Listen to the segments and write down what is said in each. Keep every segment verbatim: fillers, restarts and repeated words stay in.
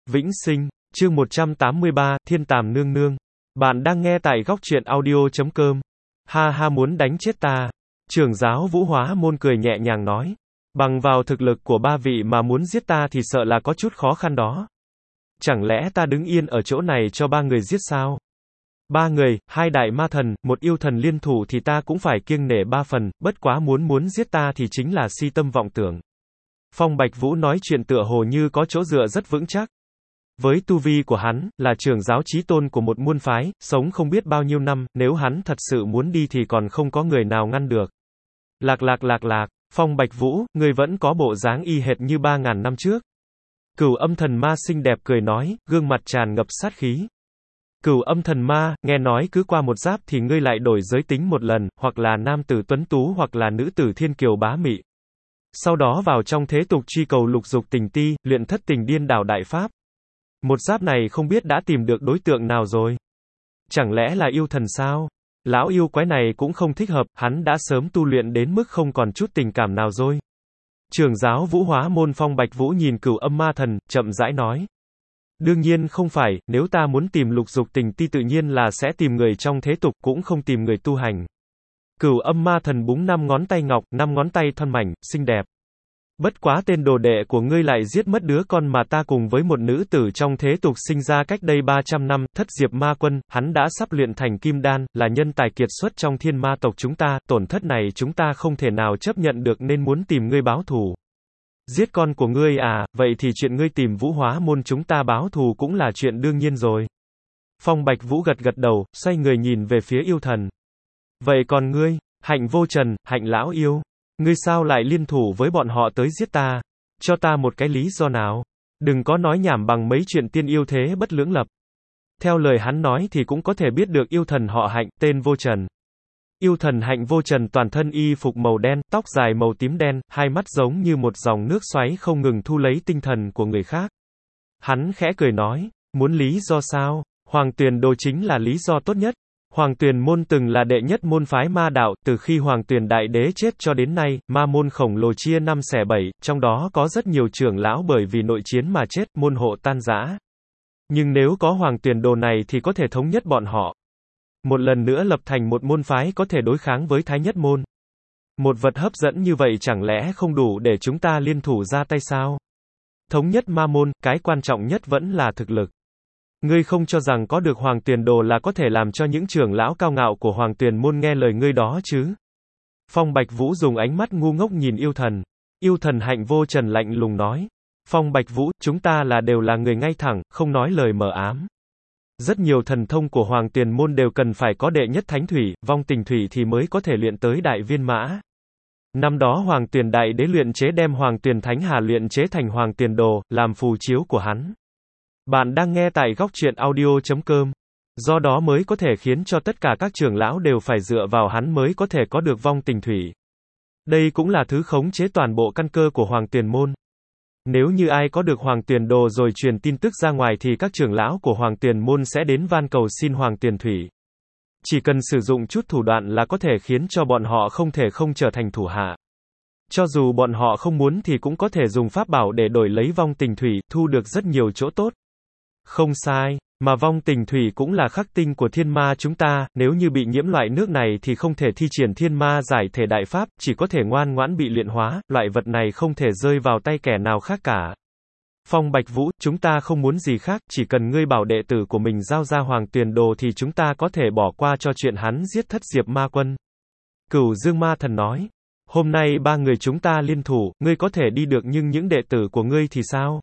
Vĩnh sinh, chương một trăm tám mươi ba, Thiên Tàm Nương Nương. Bạn đang nghe tại góc truyện audio chấm com. Ha ha, muốn đánh chết ta. Trưởng giáo Vũ Hóa Môn cười nhẹ nhàng nói. Bằng vào thực lực của ba vị mà muốn giết ta thì sợ là có chút khó khăn đó. Chẳng lẽ ta đứng yên ở chỗ này cho ba người giết sao? Ba người, hai đại ma thần, một yêu thần liên thủ thì ta cũng phải kiêng nể ba phần, bất quá muốn muốn giết ta thì chính là si tâm vọng tưởng. Phong Bạch Vũ nói chuyện tựa hồ như có chỗ dựa rất vững chắc. Với tu vi của hắn, là trưởng giáo chí tôn của một môn phái, sống không biết bao nhiêu năm, nếu hắn thật sự muốn đi thì còn không có người nào ngăn được. Lạc lạc lạc lạc, Phong Bạch Vũ, ngươi vẫn có bộ dáng y hệt như ba ngàn năm trước. Cửu Âm Thần Ma xinh đẹp cười nói, gương mặt tràn ngập sát khí. Cửu Âm Thần Ma, nghe nói cứ qua một giáp thì ngươi lại đổi giới tính một lần, hoặc là nam tử tuấn tú hoặc là nữ tử thiên kiều bá mị. Sau đó vào trong thế tục truy cầu lục dục tình ti, luyện thất tình điên đảo đại pháp. Một giáp này không biết đã tìm được đối tượng nào rồi. Chẳng lẽ là yêu thần sao? Lão yêu quái này cũng không thích hợp, hắn đã sớm tu luyện đến mức không còn chút tình cảm nào rồi. Trưởng giáo Vũ Hóa Môn Phong Bạch Vũ nhìn Cửu Âm Ma Thần, chậm rãi nói. Đương nhiên không phải, nếu ta muốn tìm lục dục tình ti tự nhiên là sẽ tìm người trong thế tục, cũng không tìm người tu hành. Cửu Âm Ma Thần búng năm ngón tay ngọc, năm ngón tay thon mảnh, xinh đẹp. Bất quá tên đồ đệ của ngươi lại giết mất đứa con mà ta cùng với một nữ tử trong thế tục sinh ra cách đây ba trăm năm, Thất Diệp Ma Quân, hắn đã sắp luyện thành kim đan, là nhân tài kiệt xuất trong thiên ma tộc chúng ta, tổn thất này chúng ta không thể nào chấp nhận được nên muốn tìm ngươi báo thù. Giết con của ngươi à, vậy thì chuyện ngươi tìm Vũ Hóa Môn chúng ta báo thù cũng là chuyện đương nhiên rồi. Phong Bạch Vũ gật gật đầu, xoay người nhìn về phía yêu thần. Vậy còn ngươi, Hạnh Vô Trần, Hạnh Lão Yêu? Ngươi sao lại liên thủ với bọn họ tới giết ta? Cho ta một cái lý do nào? Đừng có nói nhảm bằng mấy chuyện tiên yêu thế bất lưỡng lập. Theo lời hắn nói thì cũng có thể biết được yêu thần họ Hạnh, tên Vô Trần. Yêu thần Hạnh Vô Trần toàn thân y phục màu đen, tóc dài màu tím đen, hai mắt giống như một dòng nước xoáy không ngừng thu lấy tinh thần của người khác. Hắn khẽ cười nói, muốn lý do sao? Hoàng Tuyền Đồ chính là lý do tốt nhất. Hoàng Tuyền Môn từng là đệ nhất môn phái ma đạo, từ khi Hoàng Tuyền Đại Đế chết cho đến nay, ma môn khổng lồ chia năm xẻ bảy, trong đó có rất nhiều trưởng lão bởi vì nội chiến mà chết, môn hộ tan rã. Nhưng nếu có Hoàng Tuyền Đồ này thì có thể thống nhất bọn họ. Một lần nữa lập thành một môn phái có thể đối kháng với Thái Nhất Môn. Một vật hấp dẫn như vậy chẳng lẽ không đủ để chúng ta liên thủ ra tay sao? Thống nhất ma môn, cái quan trọng nhất vẫn là thực lực. Ngươi không cho rằng có được Hoàng Tuyền Đồ là có thể làm cho những trưởng lão cao ngạo của Hoàng Tuyền Môn nghe lời ngươi đó chứ? Phong Bạch Vũ dùng ánh mắt ngu ngốc nhìn yêu thần. Yêu thần Hạnh Vô Trần lạnh lùng nói. Phong Bạch Vũ, chúng ta là đều là người ngay thẳng, không nói lời mờ ám. Rất nhiều thần thông của Hoàng Tuyền Môn đều cần phải có đệ nhất thánh thủy, vong tình thủy thì mới có thể luyện tới đại viên mã. Năm đó Hoàng Tuyền Đại Đế luyện chế đem Hoàng Tuyền Thánh Hà luyện chế thành Hoàng Tuyền Đồ, làm phù chiếu của hắn. Bạn đang nghe tại góc truyện audio chấm com. Do đó mới có thể khiến cho tất cả các trưởng lão đều phải dựa vào hắn mới có thể có được vong tình thủy. Đây cũng là thứ khống chế toàn bộ căn cơ của Hoàng Tuyền Môn. Nếu như ai có được Hoàng Tuyền Đồ rồi truyền tin tức ra ngoài thì các trưởng lão của Hoàng Tuyền Môn sẽ đến van cầu xin Hoàng Tuyền Thủy. Chỉ cần sử dụng chút thủ đoạn là có thể khiến cho bọn họ không thể không trở thành thủ hạ. Cho dù bọn họ không muốn thì cũng có thể dùng pháp bảo để đổi lấy vong tình thủy, thu được rất nhiều chỗ tốt. Không sai, mà vong tình thủy cũng là khắc tinh của thiên ma chúng ta, nếu như bị nhiễm loại nước này thì không thể thi triển thiên ma giải thể đại pháp, chỉ có thể ngoan ngoãn bị luyện hóa, loại vật này không thể rơi vào tay kẻ nào khác cả. Phong Bạch Vũ, chúng ta không muốn gì khác, chỉ cần ngươi bảo đệ tử của mình giao ra Hoàng Tuyền Đồ thì chúng ta có thể bỏ qua cho chuyện hắn giết Thất Diệp Ma Quân. Cửu Dương Ma Thần nói, hôm nay ba người chúng ta liên thủ, ngươi có thể đi được nhưng những đệ tử của ngươi thì sao?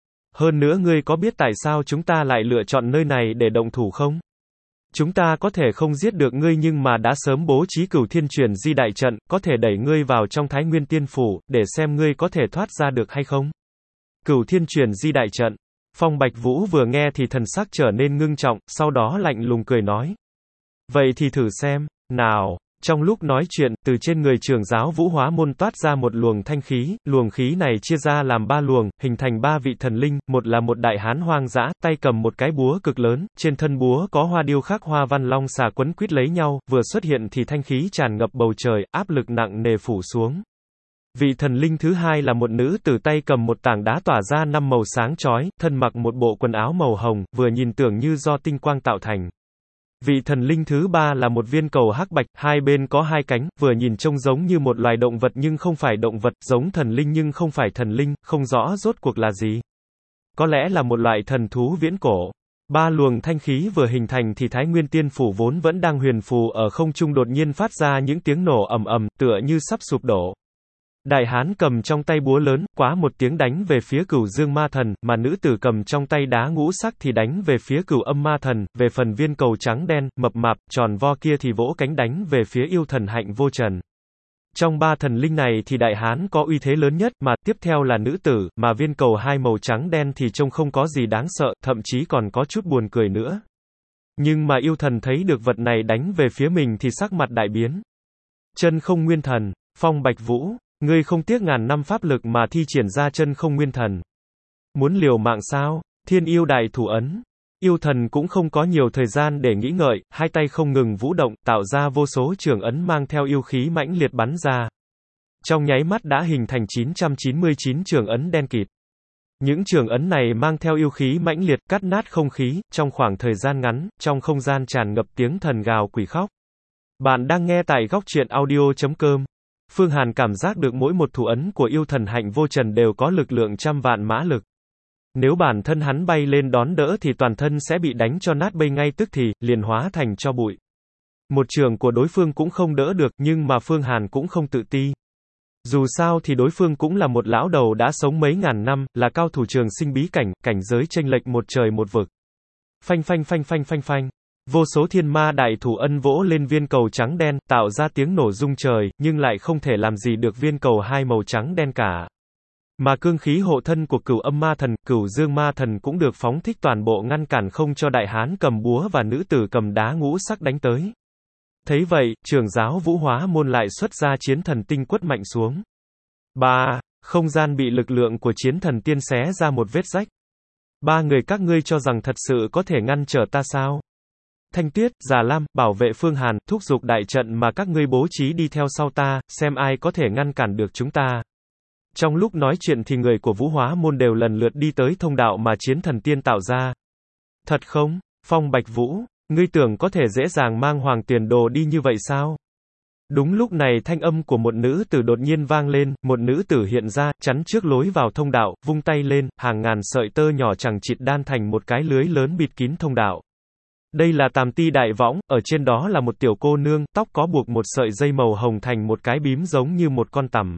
Hơn nữa ngươi có biết tại sao chúng ta lại lựa chọn nơi này để động thủ không? Chúng ta có thể không giết được ngươi nhưng mà đã sớm bố trí Cửu Thiên Truyền Di đại trận, có thể đẩy ngươi vào trong Thái Nguyên Tiên Phủ, để xem ngươi có thể thoát ra được hay không. Cửu Thiên Truyền Di đại trận. Phong Bạch Vũ vừa nghe thì thần sắc trở nên ngưng trọng, sau đó lạnh lùng cười nói. Vậy thì thử xem, nào. Trong lúc nói chuyện, từ trên người trưởng giáo Vũ Hóa Môn toát ra một luồng thanh khí, luồng khí này chia ra làm ba luồng, hình thành ba vị thần linh, một là một đại hán hoang dã, tay cầm một cái búa cực lớn, trên thân búa có hoa điêu khắc hoa văn long xà quấn quýt lấy nhau, vừa xuất hiện thì thanh khí tràn ngập bầu trời, áp lực nặng nề phủ xuống. Vị thần linh thứ hai là một nữ tử tay cầm một tảng đá tỏa ra năm màu sáng chói, thân mặc một bộ quần áo màu hồng, vừa nhìn tưởng như do tinh quang tạo thành. Vị thần linh thứ ba là một viên cầu hắc bạch, hai bên có hai cánh, vừa nhìn trông giống như một loài động vật nhưng không phải động vật, giống thần linh nhưng không phải thần linh, không rõ rốt cuộc là gì. Có lẽ là một loại thần thú viễn cổ. Ba luồng thanh khí vừa hình thành thì Thái Nguyên Tiên Phủ vốn vẫn đang huyền phù ở không trung đột nhiên phát ra những tiếng nổ ầm ầm, tựa như sắp sụp đổ. Đại hán cầm trong tay búa lớn, quá một tiếng đánh về phía Cửu Dương Ma Thần, mà nữ tử cầm trong tay đá ngũ sắc thì đánh về phía Cửu Âm Ma Thần, về phần viên cầu trắng đen, mập mạp, tròn vo kia thì vỗ cánh đánh về phía yêu thần Hạnh Vô Trần. Trong ba thần linh này thì đại hán có uy thế lớn nhất, mà tiếp theo là nữ tử, mà viên cầu hai màu trắng đen thì trông không có gì đáng sợ, thậm chí còn có chút buồn cười nữa. Nhưng mà yêu thần thấy được vật này đánh về phía mình thì sắc mặt đại biến. Chân không nguyên thần, Phong Bạch Vũ, ngươi không tiếc ngàn năm pháp lực mà thi triển ra chân không nguyên thần. Muốn liều mạng sao? Thiên yêu đại thủ ấn. Yêu thần cũng không có nhiều thời gian để nghĩ ngợi, hai tay không ngừng vũ động, tạo ra vô số trường ấn mang theo yêu khí mãnh liệt bắn ra. Trong nháy mắt đã hình thành chín trăm chín mươi chín trường ấn đen kịt. Những trường ấn này mang theo yêu khí mãnh liệt, cắt nát không khí, trong khoảng thời gian ngắn, trong không gian tràn ngập tiếng thần gào quỷ khóc. Bạn đang nghe tại góc truyện audio chấm com. Phương Hàn cảm giác được mỗi một thủ ấn của yêu thần Hạnh Vô Trần đều có lực lượng trăm vạn mã lực. Nếu bản thân hắn bay lên đón đỡ thì toàn thân sẽ bị đánh cho nát bấy ngay tức thì, liền hóa thành tro bụi. Một trường của đối phương cũng không đỡ được, nhưng mà Phương Hàn cũng không tự ti. Dù sao thì đối phương cũng là một lão đầu đã sống mấy ngàn năm, là cao thủ trường sinh bí cảnh, cảnh giới chênh lệch một trời một vực. Phanh phanh phanh phanh phanh phanh. Vô số thiên ma đại thủ ân vỗ lên viên cầu trắng đen, tạo ra tiếng nổ rung trời, nhưng lại không thể làm gì được viên cầu hai màu trắng đen cả. Mà cương khí hộ thân của Cửu Âm Ma Thần, Cửu Dương Ma Thần cũng được phóng thích toàn bộ ngăn cản không cho đại hán cầm búa và nữ tử cầm đá ngũ sắc đánh tới. Thấy vậy, trưởng giáo Vũ Hóa Môn lại xuất ra chiến thần tinh quất mạnh xuống. Ba, không gian bị lực lượng của chiến thần tiên xé ra một vết rách. Ba người các ngươi cho rằng thật sự có thể ngăn trở ta sao? Thanh Tuyết, Già Lam, bảo vệ Phương Hàn, thúc giục đại trận mà các ngươi bố trí đi theo sau ta, xem ai có thể ngăn cản được chúng ta. Trong lúc nói chuyện thì người của Vũ Hóa Môn đều lần lượt đi tới thông đạo mà chiến thần tiên tạo ra. Thật không? Phong Bạch Vũ, ngươi tưởng có thể dễ dàng mang hoàng tiền đồ đi như vậy sao? Đúng lúc này thanh âm của một nữ tử đột nhiên vang lên, một nữ tử hiện ra, chắn trước lối vào thông đạo, vung tay lên, hàng ngàn sợi tơ nhỏ chằng chịt đan thành một cái lưới lớn bịt kín thông đạo. Đây là Tàm Ti Đại Võng, ở trên đó là một tiểu cô nương, tóc có buộc một sợi dây màu hồng thành một cái bím giống như một con tằm.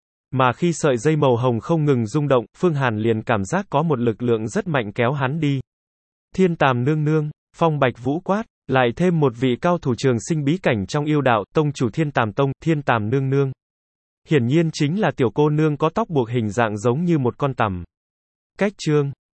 Mà khi sợi dây màu hồng không ngừng rung động, Phương Hàn liền cảm giác có một lực lượng rất mạnh kéo hắn đi. Thiên Tàm nương nương, Phong Bạch Vũ quát, lại thêm một vị cao thủ trường sinh bí cảnh trong yêu đạo, tông chủ Thiên Tàm Tông, Thiên Tàm nương nương. Hiển nhiên chính là tiểu cô nương có tóc buộc hình dạng giống như một con tằm. Cách chương